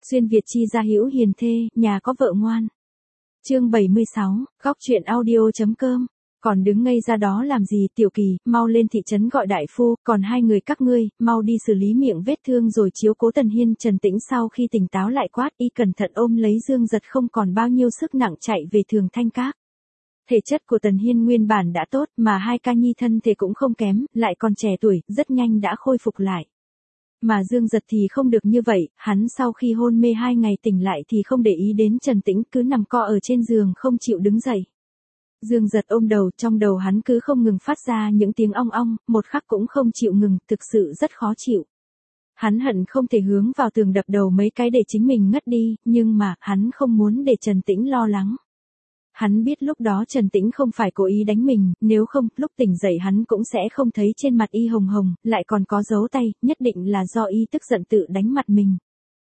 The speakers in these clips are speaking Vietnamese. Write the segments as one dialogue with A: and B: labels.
A: Xuyên Việt chi gia hữu hiền thê, nhà có vợ ngoan. Chương 76, góc truyện audio.com. Còn đứng ngây ra đó làm gì, Tiểu Kỳ, mau lên thị trấn gọi đại phu, còn hai người các ngươi, mau đi xử lý miệng vết thương rồi chiếu cố Tần Hiên. Trần Tĩnh sau khi tỉnh táo lại quát, y cẩn thận ôm lấy Dương Giật không còn bao nhiêu sức nặng chạy về Thường Thanh Các. Thể chất của Tần Hiên nguyên bản đã tốt, mà hai ca nhi thân thể cũng không kém, lại còn trẻ tuổi, rất nhanh đã khôi phục lại. Mà Dương Giật thì không được như vậy, hắn sau khi hôn mê 2 ngày tỉnh lại thì không để ý đến Trần Tĩnh, cứ nằm co ở trên giường không chịu đứng dậy. Dương Giật ôm đầu, trong đầu hắn cứ không ngừng phát ra những tiếng ong ong, một khắc cũng không chịu ngừng, thực sự rất khó chịu. Hắn hận không thể hướng vào tường đập đầu mấy cái để chính mình ngất đi, nhưng mà, hắn không muốn để Trần Tĩnh lo lắng. Hắn biết lúc đó Trần Tĩnh không phải cố ý đánh mình, nếu không, lúc tỉnh dậy hắn cũng sẽ không thấy trên mặt y hồng hồng, lại còn có dấu tay, nhất định là do y tức giận tự đánh mặt mình.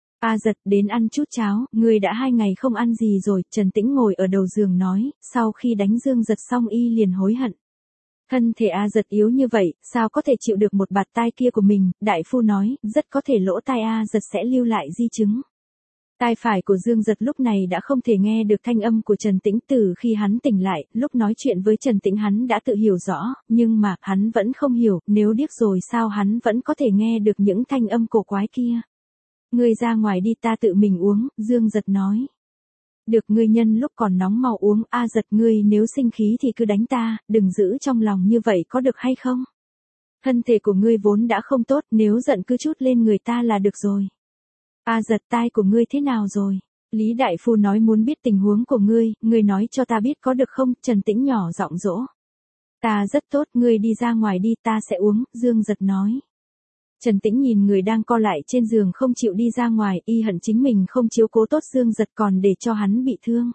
A: A Giật, đến ăn chút cháo, ngươi đã 2 ngày không ăn gì rồi, Trần Tĩnh ngồi ở đầu giường nói, sau khi đánh Dương Giật xong y liền hối hận. Thân thể A Giật yếu như vậy, sao có thể chịu được một bạt tai kia của mình, đại phu nói, rất có thể lỗ tai A Giật sẽ lưu lại di chứng. Tai phải của Dương Giật lúc này đã không thể nghe được thanh âm của Trần Tĩnh. Từ khi hắn tỉnh lại, lúc nói chuyện với Trần Tĩnh hắn đã tự hiểu rõ, nhưng mà, hắn vẫn không hiểu, nếu điếc rồi sao hắn vẫn có thể nghe được những thanh âm cổ quái kia. Ngươi ra ngoài đi, ta tự mình uống, Dương Giật nói. Được, ngươi nhân lúc còn nóng mau uống. A Giật, ngươi nếu sinh khí thì cứ đánh ta, đừng giữ trong lòng như vậy có được hay không? Thân thể của ngươi vốn đã không tốt, nếu giận cứ trút lên người ta là được rồi. A Giật, tai của ngươi thế nào rồi? Lý đại phu nói muốn biết tình huống của ngươi nói cho ta biết có được không? Trần Tĩnh nhỏ giọng dỗ. Ta rất tốt, ngươi đi ra ngoài đi, ta sẽ uống, Dương Giật nói. Trần Tĩnh nhìn người đang co lại trên giường không chịu đi ra ngoài, y hận chính mình không chiếu cố tốt Dương Giật còn để cho hắn bị thương.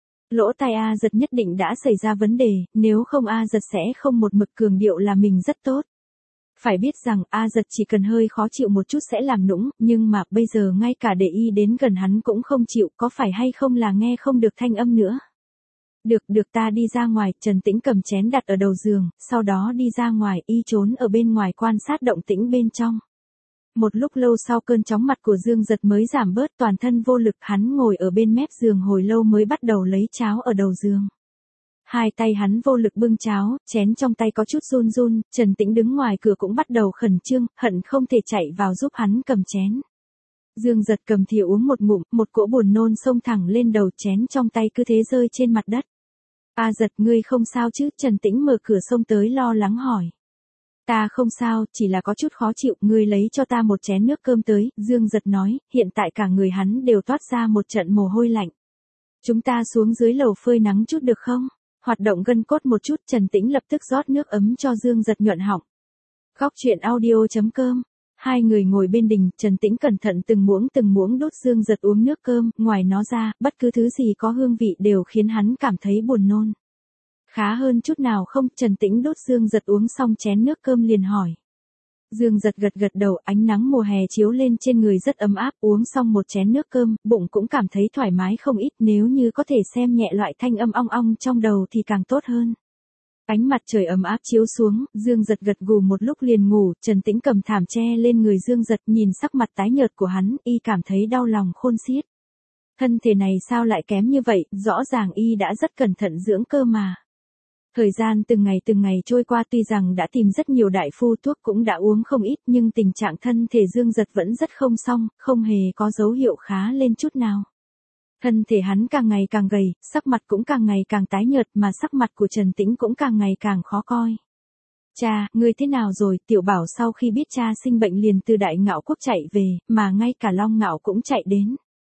A: Lỗ tai A Giật nhất định đã xảy ra vấn đề, nếu không A Giật sẽ không một mực cường điệu là mình rất tốt. Phải biết rằng A Giật chỉ cần hơi khó chịu một chút sẽ làm nũng, nhưng mà bây giờ ngay cả để y đến gần hắn cũng không chịu, có phải hay không là nghe không được thanh âm nữa. Được ta đi ra ngoài, Trần Tĩnh cầm chén đặt ở đầu giường, sau đó đi ra ngoài, y trốn ở bên ngoài quan sát động tĩnh bên trong. Một lúc lâu sau cơn chóng mặt của Dương Giật mới giảm bớt, toàn thân vô lực, hắn ngồi ở bên mép giường hồi lâu mới bắt đầu lấy cháo ở đầu giường. Hai tay hắn vô lực bưng cháo, chén trong tay có chút run run, Trần Tĩnh đứng ngoài cửa cũng bắt đầu khẩn trương, hận không thể chạy vào giúp hắn cầm chén. Dương Giật cầm thìa uống một ngụm, một cỗ buồn nôn xông thẳng lên đầu, chén trong tay cứ thế rơi trên mặt đất. A Giật, ngươi không sao chứ? Trần Tĩnh mở cửa xông tới lo lắng hỏi. Ta không sao, chỉ là có chút khó chịu, ngươi lấy cho ta một chén nước cơm tới, Dương Giật nói, hiện tại cả người hắn đều toát ra một trận mồ hôi lạnh. Chúng ta xuống dưới lầu phơi nắng chút được không? Hoạt động gân cốt một chút, Trần Tĩnh lập tức rót nước ấm cho Dương Giật nhuận họng. Góc truyện audio.com. Hai người ngồi bên đình, Trần Tĩnh cẩn thận từng muỗng đút Dương Giật uống nước cơm, ngoài nó ra, bất cứ thứ gì có hương vị đều khiến hắn cảm thấy buồn nôn. Khá hơn chút nào không? Trần Tĩnh đút Dương Giật uống xong chén nước cơm liền hỏi. Dương Giật gật đầu, ánh nắng mùa hè chiếu lên trên người rất ấm áp, uống xong một chén nước cơm, bụng cũng cảm thấy thoải mái không ít, nếu như có thể xem nhẹ loại thanh âm ong ong trong đầu thì càng tốt hơn. Ánh mặt trời ấm áp chiếu xuống, Dương Giật gật gù một lúc liền ngủ, Trần Tĩnh cầm thảm che lên người Dương Giật, nhìn sắc mặt tái nhợt của hắn, y cảm thấy đau lòng khôn xiết. Thân thể này sao lại kém như vậy, rõ ràng y đã rất cẩn thận dưỡng cơ mà. Thời gian từng ngày trôi qua, tuy rằng đã tìm rất nhiều đại phu, thuốc cũng đã uống không ít, nhưng tình trạng thân thể Dương Giật vẫn rất không xong, không hề có dấu hiệu khá lên chút nào. Thân thể hắn càng ngày càng gầy, sắc mặt cũng càng ngày càng tái nhợt, mà sắc mặt của Trần Tĩnh cũng càng ngày càng khó coi. Cha, ngươi thế nào rồi? Tiểu Bảo sau khi biết cha sinh bệnh liền từ Đại Ngạo Quốc chạy về, mà ngay cả Long Ngạo cũng chạy đến.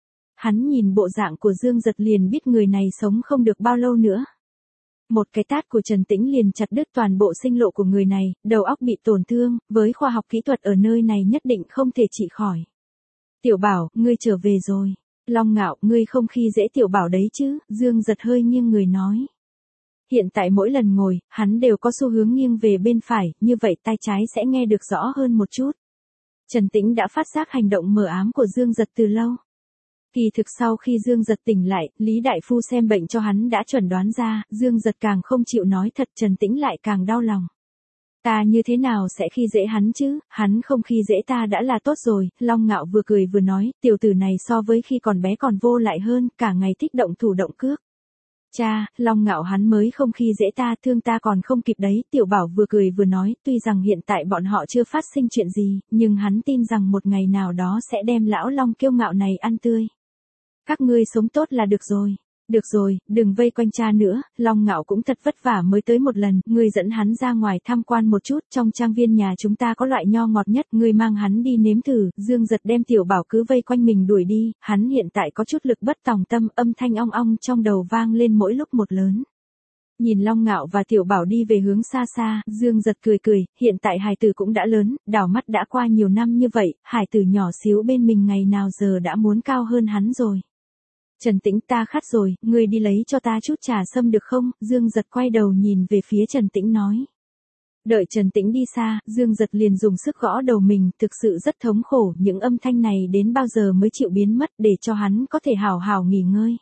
A: Hắn nhìn bộ dạng của Dương Giật liền biết người này sống không được bao lâu nữa. Một cái tát của Trần Tĩnh liền chặt đứt toàn bộ sinh lộ của người này, đầu óc bị tổn thương, với khoa học kỹ thuật ở nơi này nhất định không thể trị khỏi. Tiểu Bảo, ngươi trở về rồi. Long Ngạo, ngươi không khi dễ Tiểu Bảo đấy chứ? Dương Giật hơi nghiêng người nói. Hiện tại mỗi lần ngồi, hắn đều có xu hướng nghiêng về bên phải, như vậy tai trái sẽ nghe được rõ hơn một chút. Trần Tĩnh đã phát giác hành động mờ ám của Dương Giật từ lâu. Kỳ thực sau khi Dương Giật tỉnh lại, Lý đại phu xem bệnh cho hắn đã chuẩn đoán ra, Dương Giật càng không chịu nói thật, Trần Tĩnh lại càng đau lòng. Ta như thế nào sẽ khi dễ hắn chứ, hắn không khi dễ ta đã là tốt rồi, Long Ngạo vừa cười vừa nói, tiểu tử này so với khi còn bé còn vô lại hơn, cả ngày thích động thủ động cước. Cha, Long Ngạo hắn mới không khi dễ ta, thương ta còn không kịp đấy, Tiểu Bảo vừa cười vừa nói, tuy rằng hiện tại bọn họ chưa phát sinh chuyện gì, nhưng hắn tin rằng một ngày nào đó sẽ đem lão Long kiêu ngạo này ăn tươi. Các ngươi sống tốt là được rồi. Được rồi, đừng vây quanh cha nữa, Long Ngạo cũng thật vất vả mới tới một lần, ngươi dẫn hắn ra ngoài tham quan một chút, trong trang viên nhà chúng ta có loại nho ngọt nhất, ngươi mang hắn đi nếm thử, Dương Giật đem Tiểu Bảo cứ vây quanh mình đuổi đi, hắn hiện tại có chút lực bất tòng tâm, âm thanh ong ong trong đầu vang lên mỗi lúc một lớn. Nhìn Long Ngạo và Tiểu Bảo đi về hướng xa xa, Dương Giật cười cười, hiện tại hài tử cũng đã lớn, đảo mắt đã qua nhiều năm như vậy, hài tử nhỏ xíu bên mình ngày nào giờ đã muốn cao hơn hắn rồi. Trần Tĩnh, ta khát rồi, ngươi đi lấy cho ta chút trà sâm được không? Dương Giật quay đầu nhìn về phía Trần Tĩnh nói. Đợi Trần Tĩnh đi xa, Dương Giật liền dùng sức gõ đầu mình, thực sự rất thống khổ, những âm thanh này đến bao giờ mới chịu biến mất để cho hắn có thể hào hào nghỉ ngơi.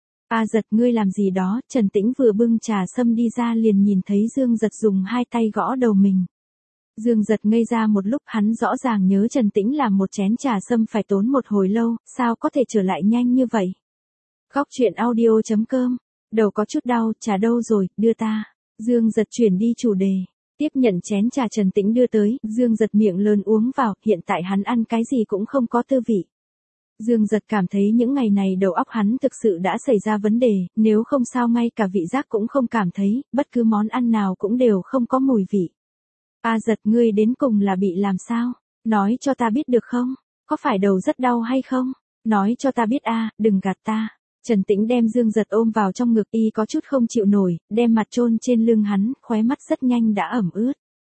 A: A Giật, ngươi làm gì đó? Trần Tĩnh vừa bưng trà sâm đi ra liền nhìn thấy Dương Giật dùng hai tay gõ đầu mình. Dương Giật ngây ra một lúc, hắn rõ ràng nhớ Trần Tĩnh làm một chén trà sâm phải tốn một hồi lâu, sao có thể trở lại nhanh như vậy? Góc truyện audio.com, đầu có chút đau, trà đâu rồi, đưa ta. Dương Giật chuyển đi chủ đề. Tiếp nhận chén trà Trần Tĩnh đưa tới, Dương Giật miệng lớn uống vào, hiện tại hắn ăn cái gì cũng không có tư vị. Dương Giật cảm thấy những ngày này đầu óc hắn thực sự đã xảy ra vấn đề, nếu không sao ngay cả vị giác cũng không cảm thấy, bất cứ món ăn nào cũng đều không có mùi vị. A Giật, ngươi đến cùng là bị làm sao? Nói cho ta biết được không? Có phải đầu rất đau hay không? Nói cho ta biết a, đừng gạt ta. Trần Tĩnh đem Dương Giật ôm vào trong ngực, y có chút không chịu nổi, đem mặt chôn trên lưng hắn, khóe mắt rất nhanh đã ẩm ướt.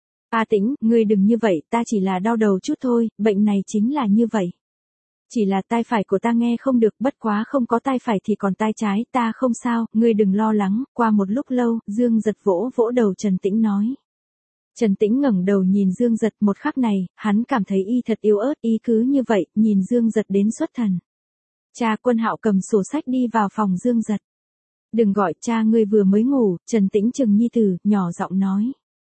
A: A Tĩnh, ngươi đừng như vậy, ta chỉ là đau đầu chút thôi, bệnh này chính là như vậy. Chỉ là tai phải của ta nghe không được, bất quá không có tai phải thì còn tai trái, ta không sao, ngươi đừng lo lắng. Qua một lúc lâu, Dương Giật vỗ vỗ đầu Trần Tĩnh nói. Trần Tĩnh ngẩng đầu nhìn Dương Giật, một khắc này, hắn cảm thấy y thật yếu ớt, y cứ như vậy, nhìn Dương Giật đến xuất thần. Cha, Quân Hạo cầm sổ sách đi vào phòng Dương Giật. Đừng gọi cha, ngươi vừa mới ngủ, Trần Tĩnh chừng nhi tử, nhỏ giọng nói.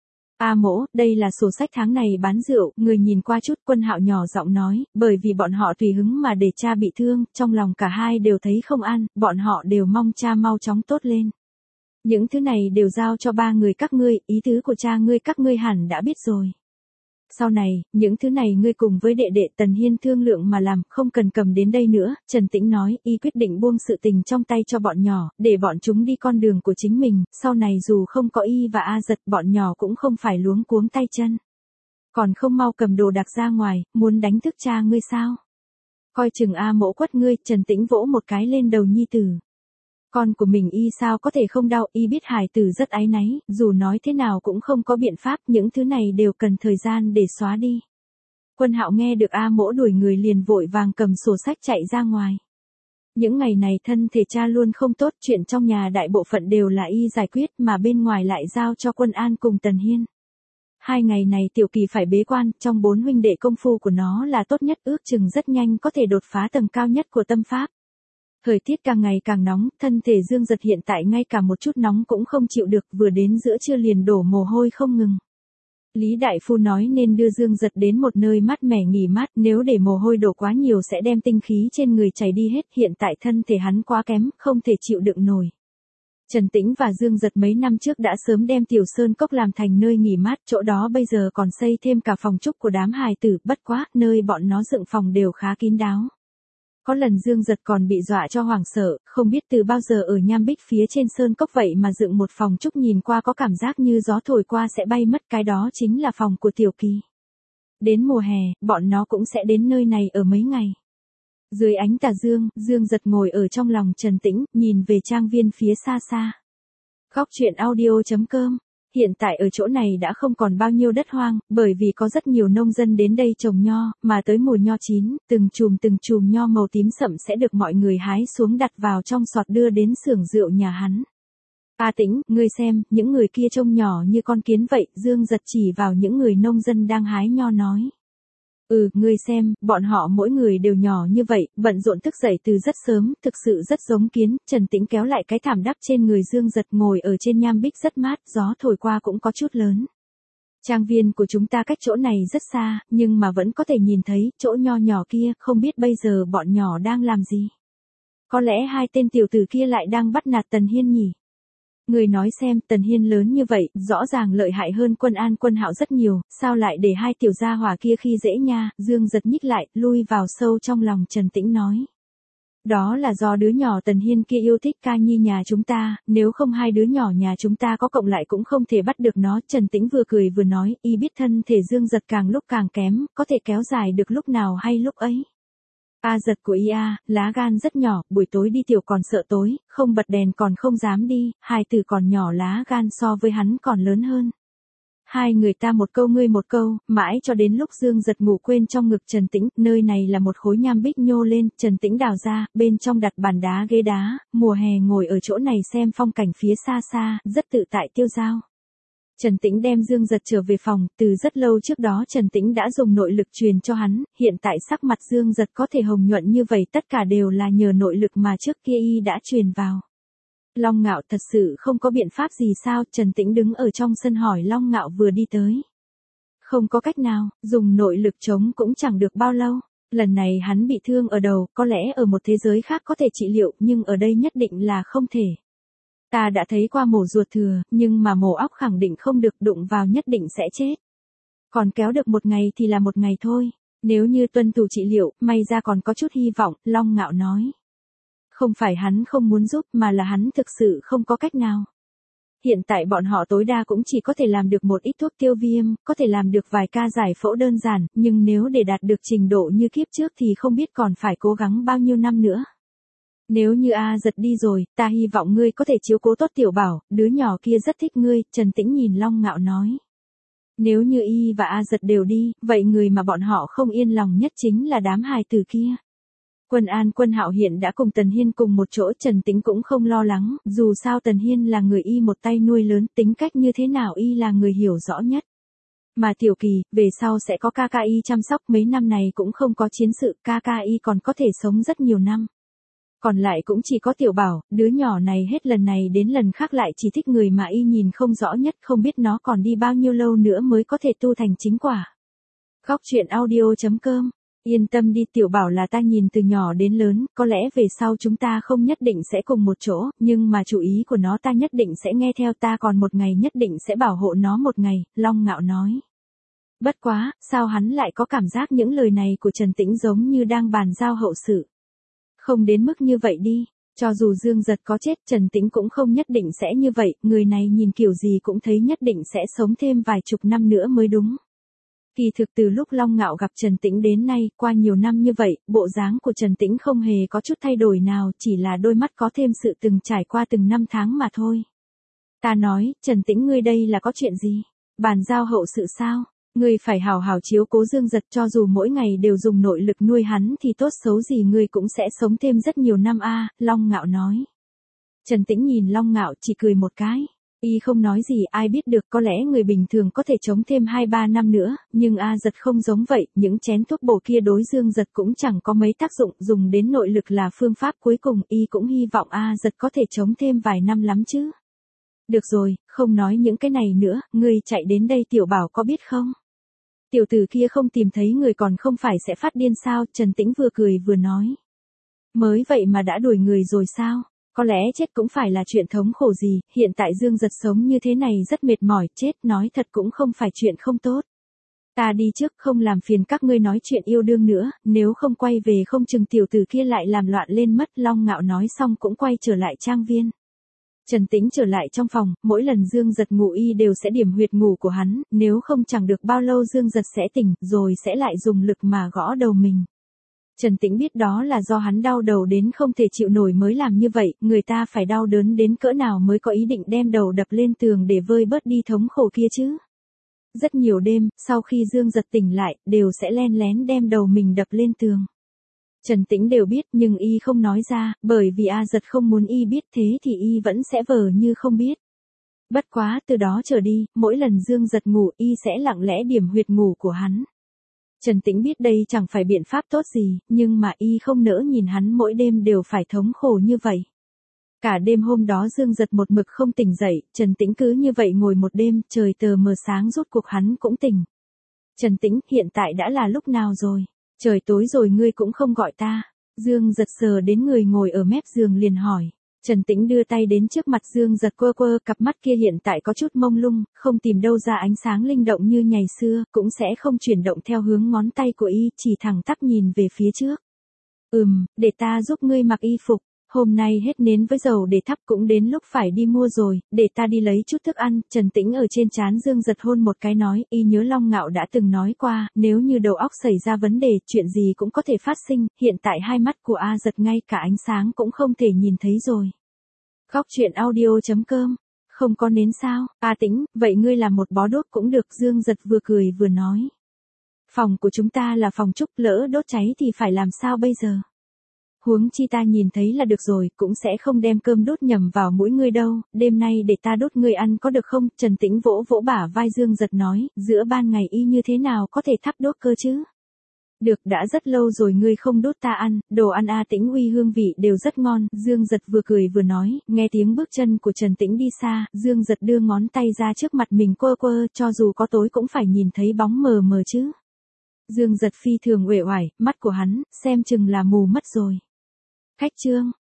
A: A Mỗ, đây là sổ sách tháng này bán rượu, người nhìn qua chút. Quân Hạo nhỏ giọng nói, bởi vì bọn họ tùy hứng mà để cha bị thương, trong lòng cả hai đều thấy không an, bọn họ đều mong cha mau chóng tốt lên. Những thứ này đều giao cho ba người các ngươi, ý tứ của cha ngươi các ngươi hẳn đã biết rồi. Sau này, những thứ này ngươi cùng với đệ đệ Tần Hiên thương lượng mà làm, không cần cầm đến đây nữa. Trần Tĩnh nói, y quyết định buông sự tình trong tay cho bọn nhỏ, để bọn chúng đi con đường của chính mình, sau này dù không có y và A Giật, bọn nhỏ cũng không phải luống cuống tay chân. Còn không mau cầm đồ đạc ra ngoài, muốn đánh thức cha ngươi sao? Coi chừng A Mỗ quất ngươi. Trần Tĩnh vỗ một cái lên đầu nhi tử. Con của mình y sao có thể không đau, y biết hài tử rất áy náy, dù nói thế nào cũng không có biện pháp, những thứ này đều cần thời gian để xóa đi. Quân Hạo nghe được A Mỗ đuổi người liền vội vàng cầm sổ sách chạy ra ngoài. Những ngày này thân thể cha luôn không tốt, chuyện trong nhà đại bộ phận đều là y giải quyết mà bên ngoài lại giao cho Quân An cùng Tần Hiên. 2 ngày này Tiểu Kỳ phải bế quan, trong 4 huynh đệ công phu của nó là tốt nhất, ước chừng rất nhanh có thể đột phá tầng cao nhất của tâm pháp. Thời tiết càng ngày càng nóng, thân thể Dương Giật hiện tại ngay cả một chút nóng cũng không chịu được, vừa đến giữa trưa liền đổ mồ hôi không ngừng. Lý Đại Phu nói nên đưa Dương Giật đến một nơi mát mẻ nghỉ mát, nếu để mồ hôi đổ quá nhiều sẽ đem tinh khí trên người chảy đi hết, hiện tại thân thể hắn quá kém, không thể chịu đựng nổi. Trần Tĩnh và Dương Giật mấy năm trước đã sớm đem Tiểu Sơn Cốc làm thành nơi nghỉ mát, chỗ đó bây giờ còn xây thêm cả phòng trúc của đám hài tử, bất quá, nơi bọn nó dựng phòng đều khá kín đáo. Có lần Dương Giật còn bị dọa cho hoảng sợ, không biết từ bao giờ ở Nham Bích phía trên Sơn Cốc vậy mà dựng một phòng trúc nhìn qua có cảm giác như gió thổi qua sẽ bay mất, cái đó chính là phòng của Tiểu Kỳ. Đến mùa hè, bọn nó cũng sẽ đến nơi này ở mấy ngày. Dưới ánh tà dương, Dương Giật ngồi ở trong lòng Trần Tĩnh, nhìn về trang viên phía xa xa. Góc truyện audio.com. Hiện tại ở chỗ này đã không còn bao nhiêu đất hoang, bởi vì có rất nhiều nông dân đến đây trồng nho, mà tới mùa nho chín, từng chùm nho màu tím sậm sẽ được mọi người hái xuống đặt vào trong sọt đưa đến xưởng rượu nhà hắn. A Tĩnh, ngươi xem, những người kia trông nhỏ như con kiến vậy, Dương Giật chỉ vào những người nông dân đang hái nho nói. Ngươi xem, bọn họ mỗi người đều nhỏ như vậy, bận rộn thức dậy từ rất sớm, thực sự rất giống kiến. Trần Tĩnh kéo lại cái thảm đắp trên người Dương Giật, ngồi ở trên Nham Bích rất mát, gió thổi qua cũng có chút lớn. Trang viên của chúng ta cách chỗ này rất xa, nhưng mà vẫn có thể nhìn thấy chỗ nho nhỏ kia, không biết bây giờ bọn nhỏ đang làm gì. Có lẽ hai tên tiểu tử kia lại đang bắt nạt Tần Hiên nhỉ. Người nói xem, Tần Hiên lớn như vậy, rõ ràng lợi hại hơn Quân An Quân Hạo rất nhiều, sao lại để hai tiểu gia hỏa kia khi dễ nha. Dương Giật nhích lại, lui vào sâu trong lòng Trần Tĩnh nói. Đó là do đứa nhỏ Tần Hiên kia yêu thích ca nhi nhà chúng ta, nếu không hai đứa nhỏ nhà chúng ta có cộng lại cũng không thể bắt được nó. Trần Tĩnh vừa cười vừa nói, y biết thân thể Dương Giật càng lúc càng kém, có thể kéo dài được lúc nào hay lúc ấy. A Giật của y lá gan rất nhỏ, buổi tối đi tiểu còn sợ tối, không bật đèn còn không dám đi, hai từ còn nhỏ lá gan so với hắn còn lớn hơn. Hai người ta một câu ngươi một câu, mãi cho đến lúc Dương Giật ngủ quên trong ngực Trần Tĩnh, nơi này là một khối nham bích nhô lên, Trần Tĩnh đào ra, bên trong đặt bàn đá ghế đá, mùa hè ngồi ở chỗ này xem phong cảnh phía xa xa, rất tự tại tiêu dao. Trần Tĩnh đem Dương Giật trở về phòng, từ rất lâu trước đó Trần Tĩnh đã dùng nội lực truyền cho hắn, hiện tại sắc mặt Dương Giật có thể hồng nhuận như vậy tất cả đều là nhờ nội lực mà trước kia y đã truyền vào. Long Ngạo thật sự không có biện pháp gì sao? Trần Tĩnh đứng ở trong sân hỏi Long Ngạo vừa đi tới. Không có cách nào, dùng nội lực chống cũng chẳng được bao lâu. Lần này hắn bị thương ở đầu, có lẽ ở một thế giới khác có thể trị liệu, nhưng ở đây nhất định là không thể. Ta đã thấy qua mổ ruột thừa, nhưng mà mổ óc khẳng định không được, đụng vào nhất định sẽ chết. Còn kéo được một ngày thì là một ngày thôi. Nếu như tuân thủ trị liệu, may ra còn có chút hy vọng, Long Ngạo nói. Không phải hắn không muốn giúp mà là hắn thực sự không có cách nào. Hiện tại bọn họ tối đa cũng chỉ có thể làm được một ít thuốc tiêu viêm, có thể làm được vài ca giải phẫu đơn giản, nhưng nếu để đạt được trình độ như kiếp trước thì không biết còn phải cố gắng bao nhiêu năm nữa. Nếu như A Giật đi rồi, ta hy vọng ngươi có thể chiếu cố tốt Tiểu Bảo, đứa nhỏ kia rất thích ngươi, Trần Tĩnh nhìn Long Ngạo nói. Nếu như y và A Giật đều đi, vậy người mà bọn họ không yên lòng nhất chính là đám hài tử kia. Quân An Quân Hạo hiện đã cùng Tần Hiên cùng một chỗ, Trần Tĩnh cũng không lo lắng, dù sao Tần Hiên là người y một tay nuôi lớn, tính cách như thế nào y là người hiểu rõ nhất. Mà Tiểu Kỳ, về sau sẽ có ca ca y chăm sóc, mấy năm này cũng không có chiến sự, ca ca y còn có thể sống rất nhiều năm. Còn lại cũng chỉ có Tiểu Bảo, đứa nhỏ này hết lần này đến lần khác lại chỉ thích người mà y nhìn không rõ nhất, không biết nó còn đi bao nhiêu lâu nữa mới có thể tu thành chính quả. Góc truyện audio.com. Yên tâm đi, Tiểu Bảo là ta nhìn từ nhỏ đến lớn, có lẽ về sau chúng ta không nhất định sẽ cùng một chỗ, nhưng mà chủ ý của nó ta nhất định sẽ nghe theo, ta còn một ngày nhất định sẽ bảo hộ nó một ngày, Long Ngạo nói. Bất quá, sao hắn lại có cảm giác những lời này của Trần Tĩnh giống như đang bàn giao hậu sự. Không đến mức như vậy đi, cho dù Dương Giật có chết, Trần Tĩnh cũng không nhất định sẽ như vậy, người này nhìn kiểu gì cũng thấy nhất định sẽ sống thêm vài chục năm nữa mới đúng. Kỳ thực từ lúc Long Ngạo gặp Trần Tĩnh đến nay, qua nhiều năm như vậy, bộ dáng của Trần Tĩnh không hề có chút thay đổi nào, chỉ là đôi mắt có thêm sự từng trải qua từng năm tháng mà thôi. Ta nói, Trần Tĩnh ngươi đây là có chuyện gì? Bàn giao hậu sự sao? Ngươi phải hào hào chiếu cố Dương Giật, cho dù mỗi ngày đều dùng nội lực nuôi hắn thì tốt xấu gì ngươi cũng sẽ sống thêm rất nhiều năm Long Ngạo nói. Trần Tĩnh nhìn Long Ngạo chỉ cười một cái. Y không nói gì, ai biết được, có lẽ người bình thường có thể chống thêm 2-3 năm nữa, nhưng A Giật không giống vậy, những chén thuốc bổ kia đối Dương Giật cũng chẳng có mấy tác dụng, dùng đến nội lực là phương pháp cuối cùng, y cũng hy vọng A Giật có thể chống thêm vài năm lắm chứ. Được rồi, không nói những cái này nữa, ngươi chạy đến đây Tiểu Bảo có biết không? Tiểu tử kia không tìm thấy người còn không phải sẽ phát điên sao? Trần Tĩnh vừa cười vừa nói. Mới vậy mà đã đuổi người rồi sao? Có lẽ chết cũng phải là chuyện thống khổ gì, hiện tại Dương Giật sống như thế này rất mệt mỏi, chết nói thật cũng không phải chuyện không tốt. Ta đi trước, không làm phiền các ngươi nói chuyện yêu đương nữa, nếu không quay về không chừng tiểu tử kia lại làm loạn lên mất. Long Ngạo nói xong cũng quay trở lại trang viên. Trần Tĩnh trở lại trong phòng, mỗi lần Dương Giật ngủ y đều sẽ điểm huyệt ngủ của hắn, nếu không chẳng được bao lâu Dương Giật sẽ tỉnh, rồi sẽ lại dùng lực mà gõ đầu mình. Trần Tĩnh biết đó là do hắn đau đầu đến không thể chịu nổi mới làm như vậy, người ta phải đau đớn đến cỡ nào mới có ý định đem đầu đập lên tường để vơi bớt đi thống khổ kia chứ. Rất nhiều đêm, sau khi Dương Giật tỉnh lại, đều sẽ len lén đem đầu mình đập lên tường. Trần Tĩnh đều biết nhưng y không nói ra, bởi vì A Giật không muốn y biết, thế thì y vẫn sẽ vờ như không biết. Bất quá từ đó trở đi, mỗi lần Dương Giật ngủ y sẽ lặng lẽ điểm huyệt ngủ của hắn. Trần Tĩnh biết đây chẳng phải biện pháp tốt gì, nhưng mà y không nỡ nhìn hắn mỗi đêm đều phải thống khổ như vậy. Cả đêm hôm đó Dương Giật một mực không tỉnh dậy, Trần Tĩnh cứ như vậy ngồi một đêm, trời tờ mờ sáng rốt cuộc hắn cũng tỉnh. Trần Tĩnh, hiện tại đã là lúc nào rồi? Trời tối rồi ngươi cũng không gọi ta. Dương Giật sờ đến người ngồi ở mép giường liền hỏi. Trần Tĩnh đưa tay đến trước mặt Dương Giật quơ quơ, cặp mắt kia hiện tại có chút mông lung, không tìm đâu ra ánh sáng linh động như ngày xưa, cũng sẽ không chuyển động theo hướng ngón tay của y, chỉ thẳng tắp nhìn về phía trước. Để ta giúp ngươi mặc y phục. Hôm nay hết nến với dầu để thắp cũng đến lúc phải đi mua rồi, để ta đi lấy chút thức ăn. Trần Tĩnh ở trên trán Dương Giật hôn một cái nói, y nhớ Long Ngạo đã từng nói qua, nếu như đầu óc xảy ra vấn đề, chuyện gì cũng có thể phát sinh, hiện tại hai mắt của A Giật ngay cả ánh sáng cũng không thể nhìn thấy rồi. Góc truyện audio.com. Không có nến sao? A Tĩnh, vậy ngươi làm một bó đốt cũng được. Dương Giật vừa cười vừa nói. Phòng của chúng ta là phòng trúc, lỡ đốt cháy thì phải làm sao bây giờ? Huống chi ta nhìn thấy là được rồi, cũng sẽ không đem cơm đốt nhầm vào mũi ngươi đâu, đêm nay để ta đốt ngươi ăn có được không? Trần Tĩnh vỗ vỗ bả vai Dương Giật nói, giữa ban ngày y như thế nào có thể thắp đốt cơ chứ? Được, đã rất lâu rồi ngươi không đốt ta ăn, đồ ăn A Tĩnh uy hương vị đều rất ngon. Dương Giật vừa cười vừa nói, nghe tiếng bước chân của Trần Tĩnh đi xa, Dương Giật đưa ngón tay ra trước mặt mình quơ quơ, cho dù có tối cũng phải nhìn thấy bóng mờ mờ chứ. Dương Giật phi thường uể oải, mắt của hắn, xem chừng là mù mất rồi. Khách trương,